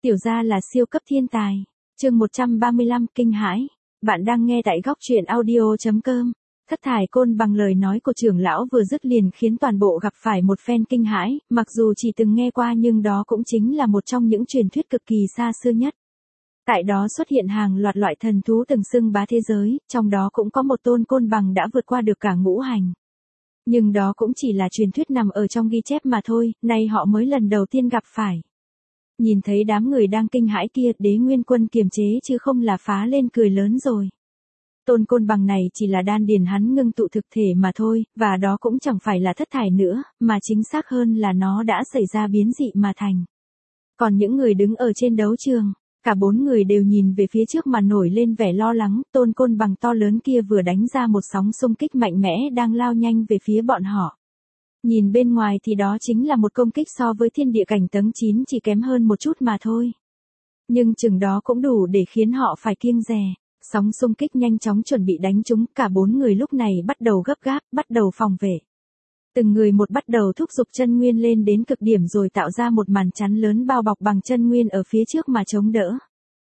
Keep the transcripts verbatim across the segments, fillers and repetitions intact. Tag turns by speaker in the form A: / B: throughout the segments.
A: Tiểu gia là siêu cấp thiên tài. Chương một trăm ba mươi lăm kinh hãi. Bạn đang nghe tại góc truyện audio chấm com. Thất thải côn bằng lời nói của trưởng lão vừa dứt liền khiến toàn bộ gặp phải một phen kinh hãi, mặc dù chỉ từng nghe qua nhưng đó cũng chính là một trong những truyền thuyết cực kỳ xa xưa nhất. Tại đó xuất hiện hàng loạt loại thần thú từng xưng bá thế giới, trong đó cũng có một tôn côn bằng đã vượt qua được cả ngũ hành. Nhưng đó cũng chỉ là truyền thuyết nằm ở trong ghi chép mà thôi, nay họ mới lần đầu tiên gặp phải. Nhìn thấy đám người đang kinh hãi kia, Đế Nguyên Quân kiềm chế chứ không là phá lên cười lớn rồi. Tôn côn bằng này chỉ là đan điền hắn ngưng tụ thực thể mà thôi, và đó cũng chẳng phải là thất thải nữa, mà chính xác hơn là nó đã xảy ra biến dị mà thành. Còn những người đứng ở trên đấu trường, cả bốn người đều nhìn về phía trước mà nổi lên vẻ lo lắng, tôn côn bằng to lớn kia vừa đánh ra một sóng xung kích mạnh mẽ đang lao nhanh về phía bọn họ. Nhìn bên ngoài thì đó chính là một công kích so với thiên địa cảnh tầng chín chỉ kém hơn một chút mà thôi. Nhưng chừng đó cũng đủ để khiến họ phải kiêng dè. Sóng xung kích nhanh chóng chuẩn bị đánh chúng, cả bốn người lúc này bắt đầu gấp gáp, bắt đầu phòng vệ. Từng người một bắt đầu thúc giục chân nguyên lên đến cực điểm rồi tạo ra một màn chắn lớn bao bọc bằng chân nguyên ở phía trước mà chống đỡ.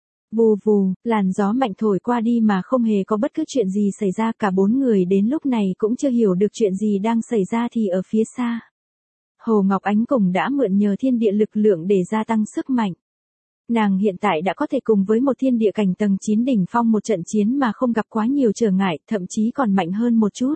A: Vù vù, làn gió mạnh thổi qua đi mà không hề có bất cứ chuyện gì xảy ra, cả bốn người đến lúc này cũng chưa hiểu được chuyện gì đang xảy ra thì ở phía xa. Hồ Ngọc Ánh Cùng đã mượn nhờ thiên địa lực lượng để gia tăng sức mạnh. Nàng hiện tại đã có thể cùng với một thiên địa cảnh tầng chín đỉnh phong một trận chiến mà không gặp quá nhiều trở ngại, thậm chí còn mạnh hơn một chút.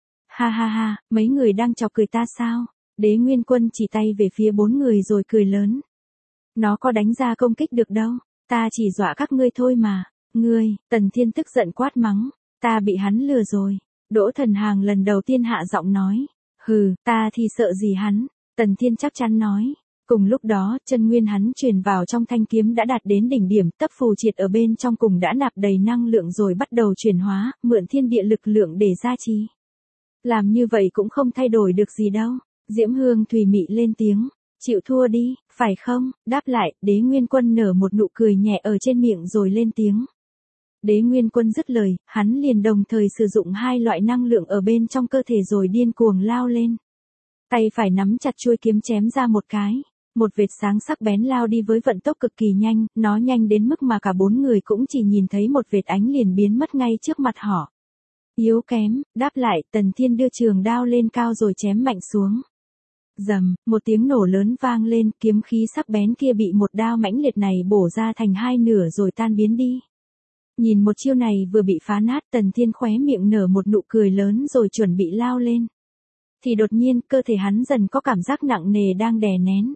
A: Ha ha ha, mấy người đang chọc cười ta sao? Đế Nguyên Quân chỉ tay về phía bốn người rồi cười lớn. Nó có đánh ra công kích được đâu, ta chỉ dọa các ngươi thôi mà. Ngươi, Tần Thiên tức giận quát mắng, ta bị hắn lừa rồi. Đỗ Thần Hàng lần đầu tiên hạ giọng nói, hừ, ta thì sợ gì hắn, Tần Thiên chắc chắn nói. Cùng lúc đó, chân nguyên hắn truyền vào trong thanh kiếm đã đạt đến đỉnh điểm, tấp phù triệt ở bên trong cùng đã nạp đầy năng lượng rồi bắt đầu chuyển hóa, mượn thiên địa lực lượng để gia trì. Làm như vậy cũng không thay đổi được gì đâu. Diễm Hương Thùy Mị lên tiếng, chịu thua đi, phải không? Đáp lại, Đế Nguyên Quân nở một nụ cười nhẹ ở trên miệng rồi lên tiếng. Đế Nguyên Quân dứt lời, hắn liền đồng thời sử dụng hai loại năng lượng ở bên trong cơ thể rồi điên cuồng lao lên. Tay phải nắm chặt chuôi kiếm chém ra một cái. Một vệt sáng sắc bén lao đi với vận tốc cực kỳ nhanh, nó nhanh đến mức mà cả bốn người cũng chỉ nhìn thấy một vệt ánh liền biến mất ngay trước mặt họ. Yếu kém, đáp lại, Tần Thiên đưa trường đao lên cao rồi chém mạnh xuống. Rầm, một tiếng nổ lớn vang lên, kiếm khí sắc bén kia bị một đao mãnh liệt này bổ ra thành hai nửa rồi tan biến đi. Nhìn một chiêu này vừa bị phá nát, Tần Thiên khóe miệng nở một nụ cười lớn rồi chuẩn bị lao lên. Thì đột nhiên, cơ thể hắn dần có cảm giác nặng nề đang đè nén.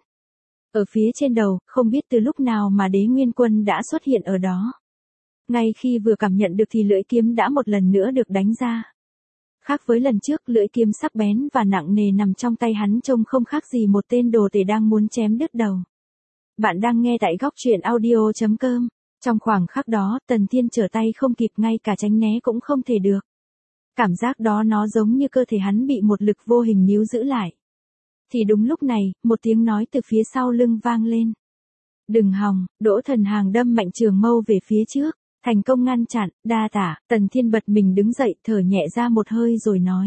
A: Ở phía trên đầu, không biết từ lúc nào mà Đế Nguyên Quân đã xuất hiện ở đó. Ngay khi vừa cảm nhận được thì lưỡi kiếm đã một lần nữa được đánh ra. Khác với lần trước, lưỡi kiếm sắc bén và nặng nề nằm trong tay hắn trông không khác gì một tên đồ tể đang muốn chém đứt đầu. Bạn đang nghe tại góc truyện audio chấm com. Trong khoảng khắc đó, Tần Thiên trở tay không kịp, ngay cả tránh né cũng không thể được. Cảm giác đó nó giống như cơ thể hắn bị một lực vô hình níu giữ lại. Thì đúng lúc này, một tiếng nói từ phía sau lưng vang lên. Đừng hòng, Đỗ Thần Hàng đâm mạnh trường mâu về phía trước, thành công ngăn chặn, đa tả. Tần Thiên bật mình đứng dậy, thở nhẹ ra một hơi rồi nói.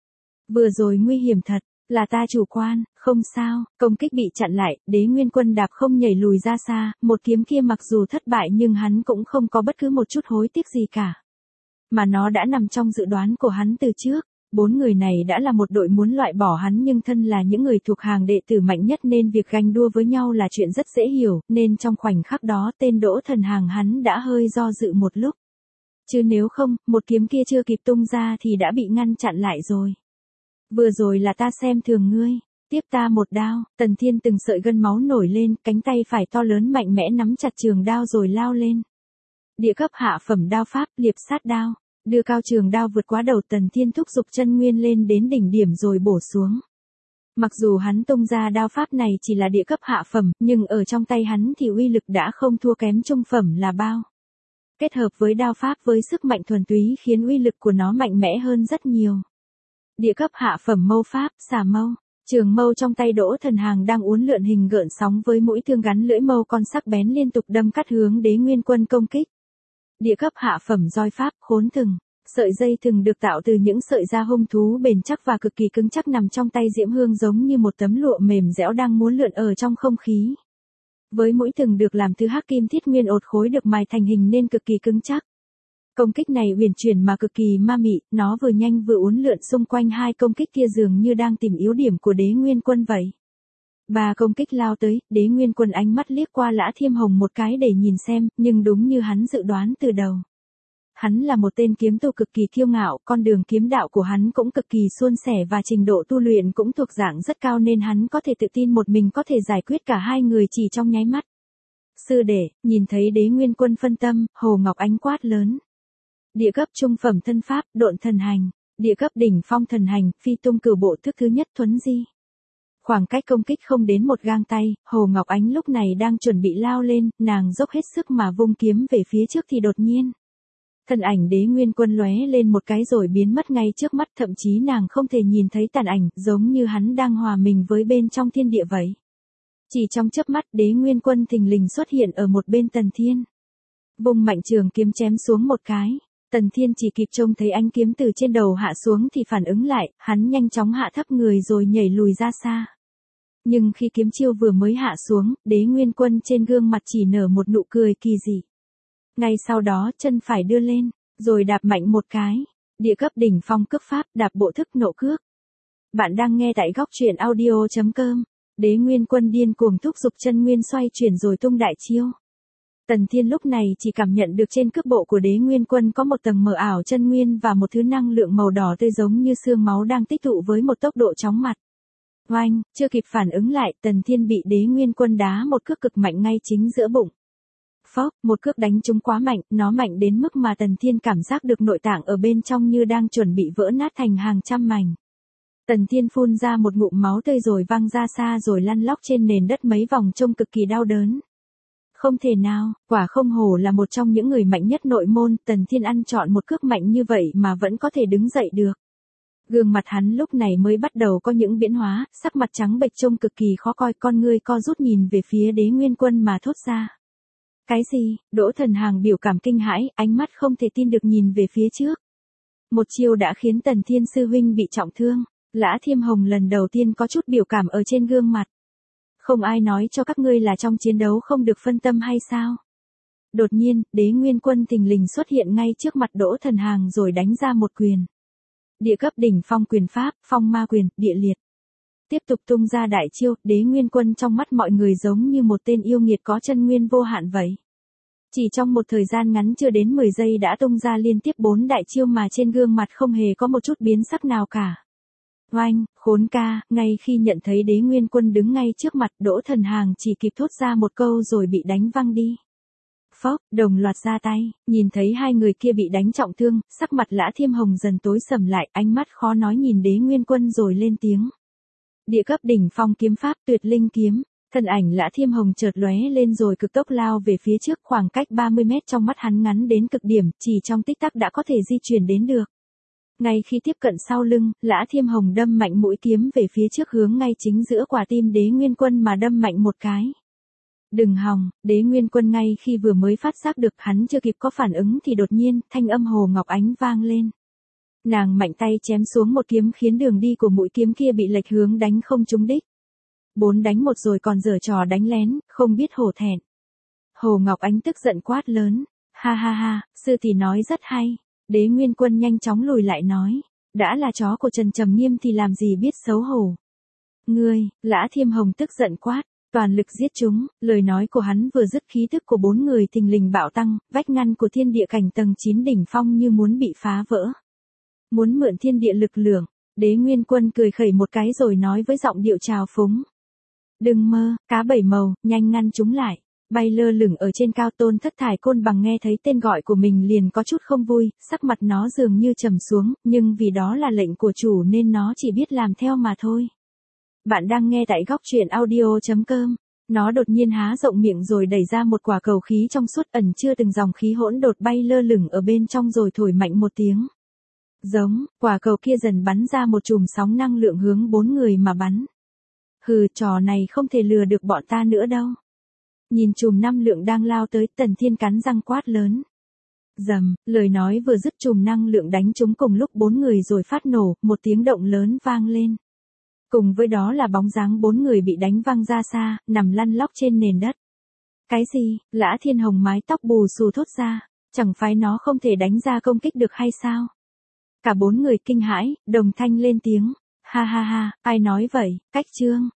A: Vừa rồi nguy hiểm thật, là ta chủ quan, không sao, công kích bị chặn lại, Đế Nguyên Quân đạp không nhảy lùi ra xa, một kiếm kia mặc dù thất bại nhưng hắn cũng không có bất cứ một chút hối tiếc gì cả. Mà nó đã nằm trong dự đoán của hắn từ trước. Bốn người này đã là một đội muốn loại bỏ hắn nhưng thân là những người thuộc hàng đệ tử mạnh nhất nên việc ganh đua với nhau là chuyện rất dễ hiểu, nên trong khoảnh khắc đó tên Đỗ Thần Hàng hắn đã hơi do dự một lúc. Chứ nếu không, một kiếm kia chưa kịp tung ra thì đã bị ngăn chặn lại rồi. Vừa rồi là ta xem thường ngươi, tiếp ta một đao. Tần Thiên từng sợi gân máu nổi lên, cánh tay phải to lớn mạnh mẽ nắm chặt trường đao rồi lao lên. Địa cấp hạ phẩm đao pháp, liệp sát đao. Đưa cao trường đao vượt quá đầu, Tần Thiên thúc giục chân nguyên lên đến đỉnh điểm rồi bổ xuống. Mặc dù hắn tung ra đao pháp này chỉ là địa cấp hạ phẩm, nhưng ở trong tay hắn thì uy lực đã không thua kém trung phẩm là bao. Kết hợp với đao pháp với sức mạnh thuần túy khiến uy lực của nó mạnh mẽ hơn rất nhiều. Địa cấp hạ phẩm mâu pháp, xà mâu. Trường mâu trong tay Đỗ Thần Hàng đang uốn lượn hình gợn sóng với mũi thương gắn lưỡi mâu con sắc bén liên tục đâm cắt hướng Đế Nguyên Quân công kích. Địa cấp hạ phẩm roi pháp, khốn thừng. Sợi dây thừng được tạo từ những sợi da hung thú bền chắc và cực kỳ cứng chắc nằm trong tay Diễm Hương giống như một tấm lụa mềm dẻo đang muốn lượn ở trong không khí. Với mũi từng được làm từ hắc kim thiết nguyên ột khối được mài thành hình nên cực kỳ cứng chắc. Công kích này uyển chuyển mà cực kỳ ma mị, nó vừa nhanh vừa uốn lượn xung quanh hai công kích kia dường như đang tìm yếu điểm của Đế Nguyên Quân vậy. Ba công kích lao tới, Đế Nguyên Quân ánh mắt liếc qua Lã Thiêm Hồng một cái để nhìn xem, nhưng đúng như hắn dự đoán từ đầu. Hắn là một tên kiếm tu cực kỳ kiêu ngạo, con đường kiếm đạo của hắn cũng cực kỳ suôn sẻ và trình độ tu luyện cũng thuộc dạng rất cao nên hắn có thể tự tin một mình có thể giải quyết cả hai người chỉ trong nháy mắt. Sư đệ, nhìn thấy Đế Nguyên Quân phân tâm, Hồ Ngọc Ánh quát lớn. Địa cấp trung phẩm thân pháp, độn thần hành, địa cấp đỉnh phong thần hành, phi tung cửu bộ thức thứ nhất thuấn di. Khoảng cách công kích không đến một gang tay, Hồ Ngọc Ánh lúc này đang chuẩn bị lao lên, nàng dốc hết sức mà vung kiếm về phía trước thì đột nhiên. Thân ảnh Đế Nguyên Quân lóe lên một cái rồi biến mất ngay trước mắt, thậm chí nàng không thể nhìn thấy tàn ảnh, giống như hắn đang hòa mình với bên trong thiên địa vậy. Chỉ trong chớp mắt Đế Nguyên Quân thình lình xuất hiện ở một bên Tần Thiên. Vung mạnh trường kiếm chém xuống một cái. Tần Thiên chỉ kịp trông thấy ánh kiếm từ trên đầu hạ xuống thì phản ứng lại, hắn nhanh chóng hạ thấp người rồi nhảy lùi ra xa. Nhưng khi kiếm chiêu vừa mới hạ xuống, Đế Nguyên Quân trên gương mặt chỉ nở một nụ cười kỳ dị. Ngay sau đó chân phải đưa lên, rồi đạp mạnh một cái. Địa cấp đỉnh phong cước pháp, đạp bộ thức nộ cước. Bạn đang nghe tại góc truyện audio chấm com. Đế Nguyên Quân điên cuồng thúc giục chân nguyên xoay chuyển rồi tung đại chiêu. Tần Thiên lúc này chỉ cảm nhận được trên cước bộ của Đế Nguyên Quân có một tầng mờ ảo chân nguyên và một thứ năng lượng màu đỏ tươi giống như xương máu đang tích tụ với một tốc độ chóng mặt. Oanh, chưa kịp phản ứng lại, Tần Thiên bị Đế Nguyên Quân đá một cước cực mạnh ngay chính giữa bụng. Phốc, một cước đánh trúng quá mạnh, nó mạnh đến mức mà Tần Thiên cảm giác được nội tạng ở bên trong như đang chuẩn bị vỡ nát thành hàng trăm mảnh. Tần Thiên phun ra một ngụm máu tươi rồi văng ra xa rồi lăn lóc trên nền đất mấy vòng trông cực kỳ đau đớn. Không thể nào, quả không hổ là một trong những người mạnh nhất nội môn, Tần Thiên ăn trọn một cước mạnh như vậy mà vẫn có thể đứng dậy được. Gương mặt hắn lúc này mới bắt đầu có những biến hóa, sắc mặt trắng bệch trông cực kỳ khó coi, con ngươi co rút nhìn về phía Đế Nguyên Quân mà thốt ra. Cái gì? Đỗ Thần Hàng biểu cảm kinh hãi, ánh mắt không thể tin được nhìn về phía trước. Một chiêu đã khiến Tần Thiên sư huynh bị trọng thương, Lã Thiêm Hồng lần đầu tiên có chút biểu cảm ở trên gương mặt. Không ai nói cho các ngươi là trong chiến đấu không được phân tâm hay sao? Đột nhiên, Đế Nguyên Quân thình lình xuất hiện ngay trước mặt Đỗ Thần Hàng rồi đánh ra một quyền. Địa cấp đỉnh phong quyền pháp, phong ma quyền, địa liệt. Tiếp tục tung ra đại chiêu, Đế Nguyên Quân trong mắt mọi người giống như một tên yêu nghiệt có chân nguyên vô hạn vậy. Chỉ trong một thời gian ngắn chưa đến mười giây đã tung ra liên tiếp bốn đại chiêu mà trên gương mặt không hề có một chút biến sắc nào cả. Oanh, khốn ca, ngay khi nhận thấy Đế Nguyên Quân đứng ngay trước mặt, Đỗ Thần Hàng chỉ kịp thốt ra một câu rồi bị đánh văng đi. Phốc, đồng loạt ra tay, nhìn thấy hai người kia bị đánh trọng thương, sắc mặt Lã Thiêm Hồng dần tối sầm lại, ánh mắt khó nói nhìn Đế Nguyên Quân rồi lên tiếng. Địa cấp đỉnh phong kiếm pháp, tuyệt linh kiếm. Thân ảnh Lã Thiêm Hồng chợt lóe lên rồi cực tốc lao về phía trước, khoảng cách ba mươi mét trong mắt hắn ngắn đến cực điểm, chỉ trong tích tắc đã có thể di chuyển đến được. Ngay khi tiếp cận sau lưng, Lã Thiêm Hồng đâm mạnh mũi kiếm về phía trước hướng ngay chính giữa quả tim Đế Nguyên Quân mà đâm mạnh một cái. Đừng hòng, Đế Nguyên Quân ngay khi vừa mới phát giác được hắn chưa kịp có phản ứng thì đột nhiên, thanh âm Hồ Ngọc Ánh vang lên. Nàng mạnh tay chém xuống một kiếm khiến đường đi của mũi kiếm kia bị lệch hướng đánh không trúng đích. Bốn đánh một rồi còn giở trò đánh lén, không biết hổ thẹn. Hồ Ngọc Ánh tức giận quát lớn. Ha ha ha, sư tỷ nói rất hay. Đế Nguyên Quân nhanh chóng lùi lại nói. Đã là chó của Trần Trầm Nghiêm thì làm gì biết xấu hổ. Ngươi, Lã Thiêm Hồng tức giận quát. Toàn lực giết chúng, lời nói của hắn vừa dứt khí tức của bốn người thình lình bạo tăng, vách ngăn của thiên địa cảnh tầng chín đỉnh phong như muốn bị phá vỡ. Muốn mượn thiên địa lực lượng, Đế Nguyên Quân cười khẩy một cái rồi nói với giọng điệu trào phúng. Đừng mơ, cá bảy màu, nhanh ngăn chúng lại. Bay lơ lửng ở trên cao Tôn Thất Thải Côn Bằng nghe thấy tên gọi của mình liền có chút không vui, sắc mặt nó dường như trầm xuống, nhưng vì đó là lệnh của chủ nên nó chỉ biết làm theo mà thôi. Bạn đang nghe tại góc truyện audio chấm com. Nó đột nhiên há rộng miệng rồi đẩy ra một quả cầu khí trong suốt ẩn chứa từng dòng khí hỗn độn bay lơ lửng ở bên trong rồi thổi mạnh một tiếng. Giống, quả cầu kia dần bắn ra một chùm sóng năng lượng hướng bốn người mà bắn. Hừ, trò này không thể lừa được bọn ta nữa đâu. Nhìn chùm năng lượng đang lao tới, Tần Thiên cắn răng quát lớn. Rầm, lời nói vừa dứt chùm năng lượng đánh trúng cùng lúc bốn người rồi phát nổ, một tiếng động lớn vang lên. Cùng với đó là bóng dáng bốn người bị đánh văng ra xa, nằm lăn lóc trên nền đất. Cái gì? Lã Thiên Hồng mái tóc bù xù thốt ra, chẳng phải nó không thể đánh ra công kích được hay sao? Cả bốn người kinh hãi, đồng thanh lên tiếng, ha ha ha, ai nói vậy, Cách Trương.